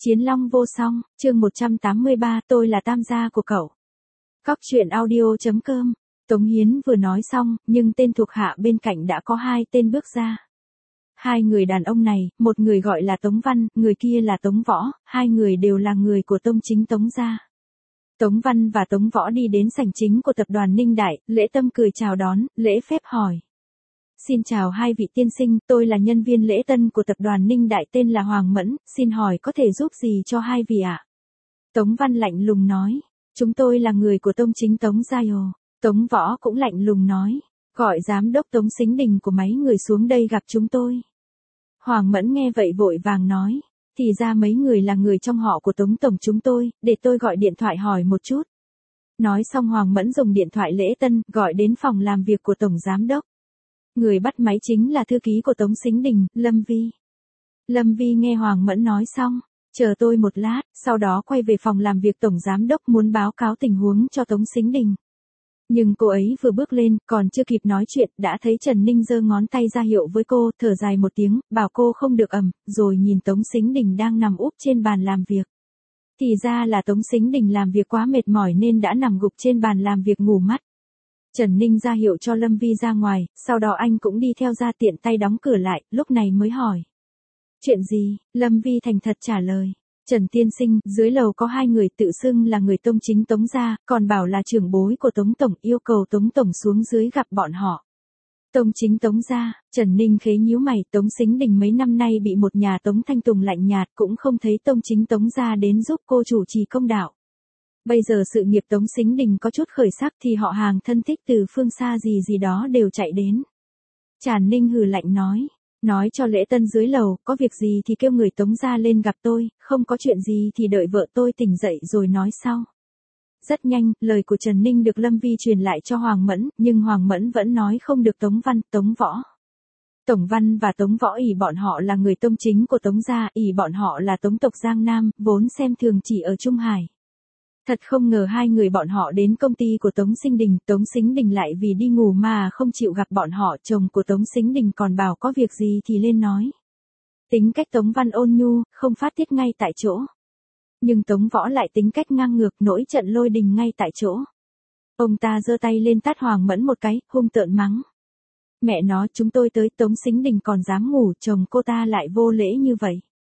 Chiến Long vô song, chương 183, tôi là tam gia của cậu. Cóc truyện audio.com. Tống Hiến vừa nói xong, nhưng tên thuộc hạ bên cạnh đã có hai tên bước ra. Hai người đàn ông này, một người gọi là Tống Văn, người kia là Tống Võ, hai người đều là người của tông chính Tống gia. Tống Văn và Tống Võ đi đến sảnh chính của tập đoàn Ninh Đại, Lễ Tâm cười chào đón, lễ phép hỏi. Xin chào hai vị tiên sinh, tôi là nhân viên lễ tân của tập đoàn Ninh Đại tên là Hoàng Mẫn, xin hỏi có thể giúp gì cho hai vị ạ? Tống Văn lạnh lùng nói, chúng tôi là người của tông chính Tống gia. Tống Võ cũng lạnh lùng nói, gọi giám đốc Tống Sính Đình của mấy người xuống đây gặp chúng tôi. Hoàng Mẫn nghe vậy vội vàng nói, thì ra mấy người là người trong họ của Tống tổng chúng tôi, để tôi gọi điện thoại hỏi một chút. Nói xong Hoàng Mẫn dùng điện thoại lễ tân, gọi đến phòng làm việc của tổng giám đốc. Người bắt máy chính là thư ký của Tống Sính Đình, Lâm Vi. Lâm Vi nghe Hoàng Mẫn nói xong, chờ tôi một lát, sau đó quay về phòng làm việc tổng giám đốc muốn báo cáo tình huống cho Tống Sính Đình. Nhưng cô ấy vừa bước lên, còn chưa kịp nói chuyện, đã thấy Trần Ninh giơ ngón tay ra hiệu với cô, thở dài một tiếng, bảo cô không được ầm, rồi nhìn Tống Sính Đình đang nằm úp trên bàn làm việc. Thì ra là Tống Sính Đình làm việc quá mệt mỏi nên đã nằm gục trên bàn làm việc ngủ mất. Trần Ninh ra hiệu cho Lâm Vi ra ngoài, sau đó anh cũng đi theo ra tiện tay đóng cửa lại, lúc này mới hỏi. Chuyện gì? Lâm Vi thành thật trả lời. Trần tiên sinh, dưới lầu có hai người tự xưng là người tông chính Tống gia, còn bảo là trưởng bối của Tống tổng, yêu cầu Tống tổng xuống dưới gặp bọn họ. Tông chính Tống gia, Trần Ninh khế nhíu mày, Tống Sính Đình mấy năm nay bị một nhà Tống Thanh Tùng lạnh nhạt, cũng không thấy tông chính Tống gia đến giúp cô chủ trì công đạo. Bây giờ sự nghiệp Tống Sính Đình có chút khởi sắc thì họ hàng thân thích từ phương xa gì đó đều chạy đến. Trần Ninh hừ lạnh nói cho lễ tân dưới lầu, có việc gì thì kêu người Tống gia lên gặp tôi, không có chuyện gì thì đợi vợ tôi tỉnh dậy rồi nói sau. Rất nhanh, lời của Trần Ninh được Lâm Vi truyền lại cho Hoàng Mẫn, nhưng Hoàng Mẫn vẫn nói không được Tống Văn, Tống Võ. Tổng Văn và Tống Võ ỷ bọn họ là người tông chính của Tống gia, ỷ bọn họ là Tống tộc Giang Nam, vốn xem thường chỉ ở Trung Hải. Thật không ngờ hai người bọn họ đến công ty của Tống Sính Đình lại vì đi ngủ mà không chịu gặp bọn họ, chồng của Tống Sính Đình còn bảo có việc gì thì lên nói. Tính cách Tống Văn ôn nhu, không phát tiết ngay tại chỗ. Nhưng Tống Võ lại tính cách ngang ngược, nổi trận lôi đình ngay tại chỗ. Ông ta giơ tay lên tát Hoàng Mẫn một cái, hung tợn mắng. Mẹ nó, chúng tôi tới Tống Sính Đình còn dám ngủ, chồng cô ta lại vô lễ như vậy.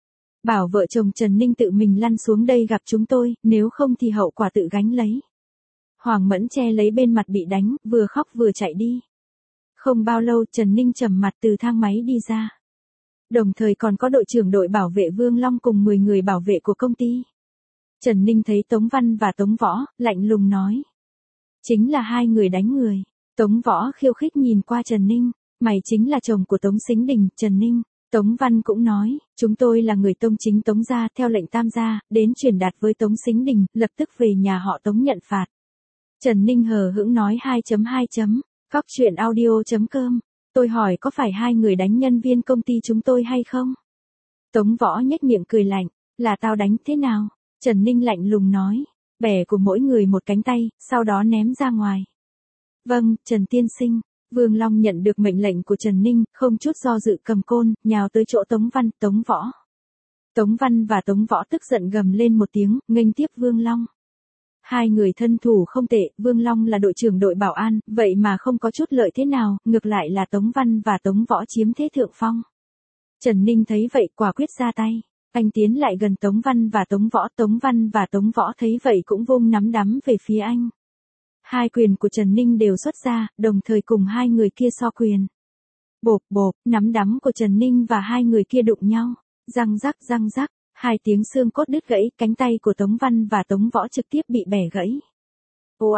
Bảo vợ chồng Trần Ninh tự mình lăn xuống đây gặp chúng tôi, nếu không thì hậu quả tự gánh lấy. Hoàng Mẫn che lấy bên mặt bị đánh, vừa khóc vừa chạy đi. Không bao lâu Trần Ninh trầm mặt từ thang máy đi ra. Đồng thời còn có đội trưởng đội bảo vệ Vương Long cùng 10 người bảo vệ của công ty. Trần Ninh thấy Tống Văn và Tống Võ, lạnh lùng nói. Chính là hai người đánh người. Tống Võ khiêu khích nhìn qua Trần Ninh, mày chính là chồng của Tống Sính Đình, Trần Ninh. Tống Văn cũng nói, chúng tôi là người tông chính Tống gia, theo lệnh tam gia, đến truyền đạt với Tống Sính Đình, lập tức về nhà họ Tống nhận phạt. Trần Ninh hờ hững nói 2.2. Cóc truyện audio.com. Tôi hỏi có phải hai người đánh nhân viên công ty chúng tôi hay không? Tống Võ nhếch miệng cười lạnh, là tao đánh thế nào? Trần Ninh lạnh lùng nói, bẻ của mỗi người một cánh tay, sau đó ném ra ngoài. Vâng, Trần tiên sinh. Vương Long nhận được mệnh lệnh của Trần Ninh, không chút do dự cầm côn, nhào tới chỗ Tống Văn, Tống Võ. Tống Văn và Tống Võ tức giận gầm lên một tiếng, nghênh tiếp Vương Long. Hai người thân thủ không tệ, Vương Long là đội trưởng đội bảo an, vậy mà không có chút lợi thế nào, ngược lại là Tống Văn và Tống Võ chiếm thế thượng phong. Trần Ninh thấy vậy quả quyết ra tay, anh tiến lại gần Tống Văn và Tống Võ thấy vậy cũng vung nắm đấm về phía anh. Hai quyền của Trần Ninh đều xuất ra, đồng thời cùng hai người kia so quyền. Bộp bộp, nắm đấm của Trần Ninh và hai người kia đụng nhau. Răng rắc, hai tiếng xương cốt đứt gãy, cánh tay của Tống Văn và Tống Võ trực tiếp bị bẻ gãy. Ô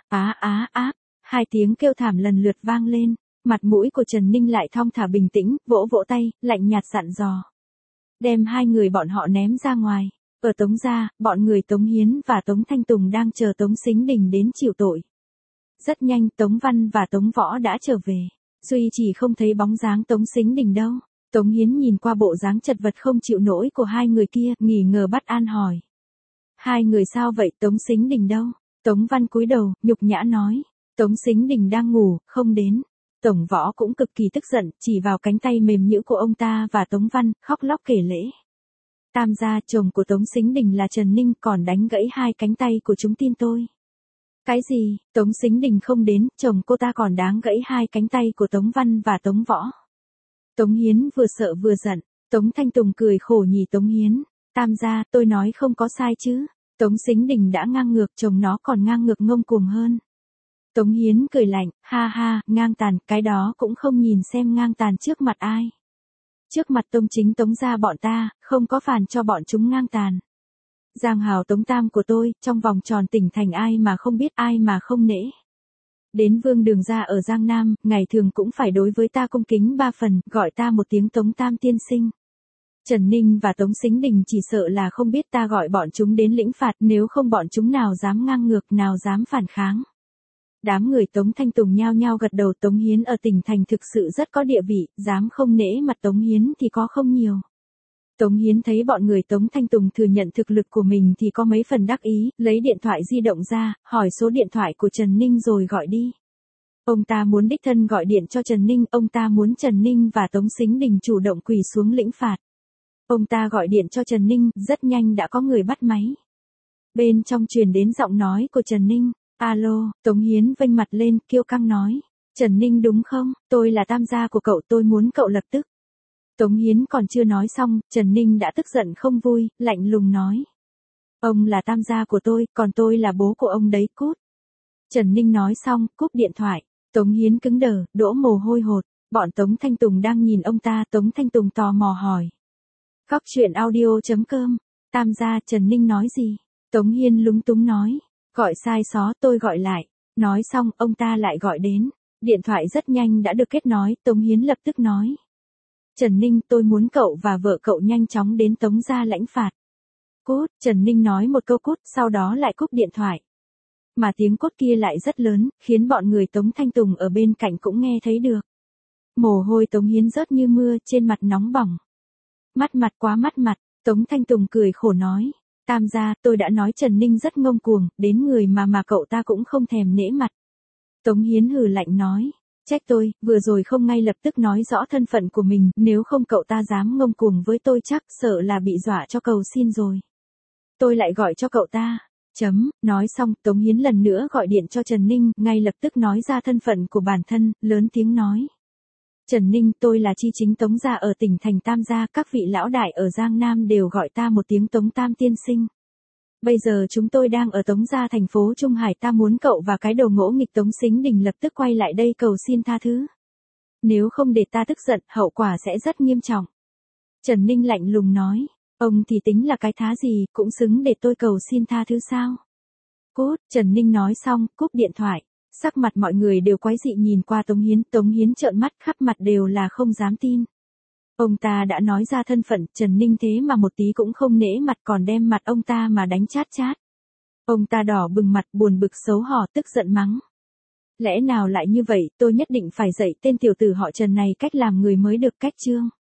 hai tiếng kêu thảm lần lượt vang lên. Mặt mũi của Trần Ninh lại thong thả bình tĩnh, vỗ vỗ tay, lạnh nhạt dặn dò. Đem hai người bọn họ ném ra ngoài. Ở Tống gia, bọn người Tống Hiến và Tống Thanh Tùng đang chờ Tống Sính Đình đến chịu tội. Rất nhanh Tống Văn và Tống Võ đã trở về. Duy chỉ không thấy bóng dáng Tống Sính Đình đâu. Tống Hiến nhìn qua bộ dáng chật vật không chịu nổi của hai người kia, nghi ngờ bắt an hỏi. Hai người sao vậy, Tống Sính Đình đâu? Tống Văn cúi đầu, nhục nhã nói. Tống Sính Đình đang ngủ, không đến. Tổng Võ cũng cực kỳ tức giận, chỉ vào cánh tay mềm nhũn của ông ta và Tống Văn, khóc lóc kể lễ. Tam gia, chồng của Tống Sính Đình là Trần Ninh, còn đánh gãy 2 cánh tay của chúng tin tôi. Cái gì, Tống Sính Đình không đến, chồng cô ta còn đáng gãy 2 cánh tay của Tống Văn và Tống Võ. Tống Hiến vừa sợ vừa giận, Tống Thanh Tùng cười khổ nhìn Tống Hiến. Tam gia, tôi nói không có sai chứ. Tống Sính Đình đã ngang ngược, chồng nó còn ngang ngược ngông cuồng hơn. Tống Hiến cười lạnh, ha ha, ngang tàn, cái đó cũng không nhìn xem ngang tàn trước mặt ai. Trước mặt Tông Chính Tống gia bọn ta, không có phàn cho bọn chúng ngang tàn. Giang hào Tống Tam của tôi, trong vòng tròn tỉnh thành ai mà không biết, ai mà không nể. Đến Vương Đường gia ở Giang Nam, ngày thường cũng phải đối với ta cung kính 3 phần, gọi ta một tiếng Tống Tam tiên sinh. Trần Ninh và Tống Sính Đình chỉ sợ là không biết ta gọi bọn chúng đến lĩnh phạt, nếu không bọn chúng nào dám ngang ngược, nào dám phản kháng. Đám người Tống Thanh Tùng nhao nhao gật đầu. Tống Hiến ở tỉnh thành thực sự rất có địa vị, dám không nể mặt Tống Hiến thì có không nhiều. Tống Hiến thấy bọn người Tống Thanh Tùng thừa nhận thực lực của mình thì có mấy phần đắc ý, lấy điện thoại di động ra, hỏi số điện thoại của Trần Ninh rồi gọi đi. Ông ta muốn đích thân gọi điện cho Trần Ninh, ông ta muốn Trần Ninh và Tống Sính Đình chủ động quỳ xuống lĩnh phạt. Ông ta gọi điện cho Trần Ninh, rất nhanh đã có người bắt máy. Bên trong truyền đến giọng nói của Trần Ninh. Alo, Tống Hiến vênh mặt lên, kiêu căng nói. Trần Ninh đúng không, tôi là tam gia của cậu, tôi muốn cậu lập tức. Tống Hiến còn chưa nói xong, Trần Ninh đã tức giận không vui, lạnh lùng nói. Ông là tam gia của tôi, còn tôi là bố của ông đấy, cút. Trần Ninh nói xong, cúp điện thoại. Tống Hiến cứng đờ, đổ mồ hôi hột. Bọn Tống Thanh Tùng đang nhìn ông ta. Tống Thanh Tùng tò mò hỏi. Góc truyện audio.com. Tam gia, Trần Ninh nói gì? Tống Hiên lúng túng nói. Gọi sai xó, tôi gọi lại. Nói xong, ông ta lại gọi đến. Điện thoại rất nhanh đã được kết nối. Tống Hiến lập tức nói. Trần Ninh, tôi muốn cậu và vợ cậu nhanh chóng đến Tống gia lãnh phạt. Cút, Trần Ninh nói một câu cút, sau đó lại cúp điện thoại. Mà tiếng cút kia lại rất lớn, khiến bọn người Tống Thanh Tùng ở bên cạnh cũng nghe thấy được. Mồ hôi Tống Hiến rớt như mưa, trên mặt nóng bỏng. Mắt mặt quá mắt mặt, Tống Thanh Tùng cười khổ nói. Tam gia, tôi đã nói Trần Ninh rất ngông cuồng, đến người mà cậu ta cũng không thèm nể mặt. Tống Hiến hừ lạnh nói. Trách tôi, vừa rồi không ngay lập tức nói rõ thân phận của mình, nếu không cậu ta dám ngông cuồng với tôi chắc sợ là bị dọa cho cầu xin rồi. Tôi lại gọi cho cậu ta. Nói xong, Tống Hiến lần nữa gọi điện cho Trần Ninh, ngay lập tức nói ra thân phận của bản thân, lớn tiếng nói. Trần Ninh, tôi là chi chính Tống gia ở tỉnh thành Tam gia, các vị lão đại ở Giang Nam đều gọi ta một tiếng Tống Tam tiên sinh. Bây giờ chúng tôi đang ở Tống gia thành phố Trung Hải, ta muốn cậu và cái đầu ngỗ nghịch Tống Sính Đình lập tức quay lại đây cầu xin tha thứ. Nếu không để ta tức giận, hậu quả sẽ rất nghiêm trọng. Trần Ninh lạnh lùng nói, ông thì tính là cái thá gì, cũng xứng để tôi cầu xin tha thứ sao? Cút, Trần Ninh nói xong, cúp điện thoại. Sắc mặt mọi người đều quái dị nhìn qua Tống Hiến trợn mắt khắp mặt đều là không dám tin. Ông ta đã nói ra thân phận, Trần Ninh thế mà một tí cũng không nể mặt, còn đem mặt ông ta mà đánh chát chát. Ông ta đỏ bừng mặt, buồn bực xấu hổ, tức giận mắng. Lẽ nào lại như vậy, tôi nhất định phải dạy tên tiểu tử họ Trần này cách làm người mới được, cách chương.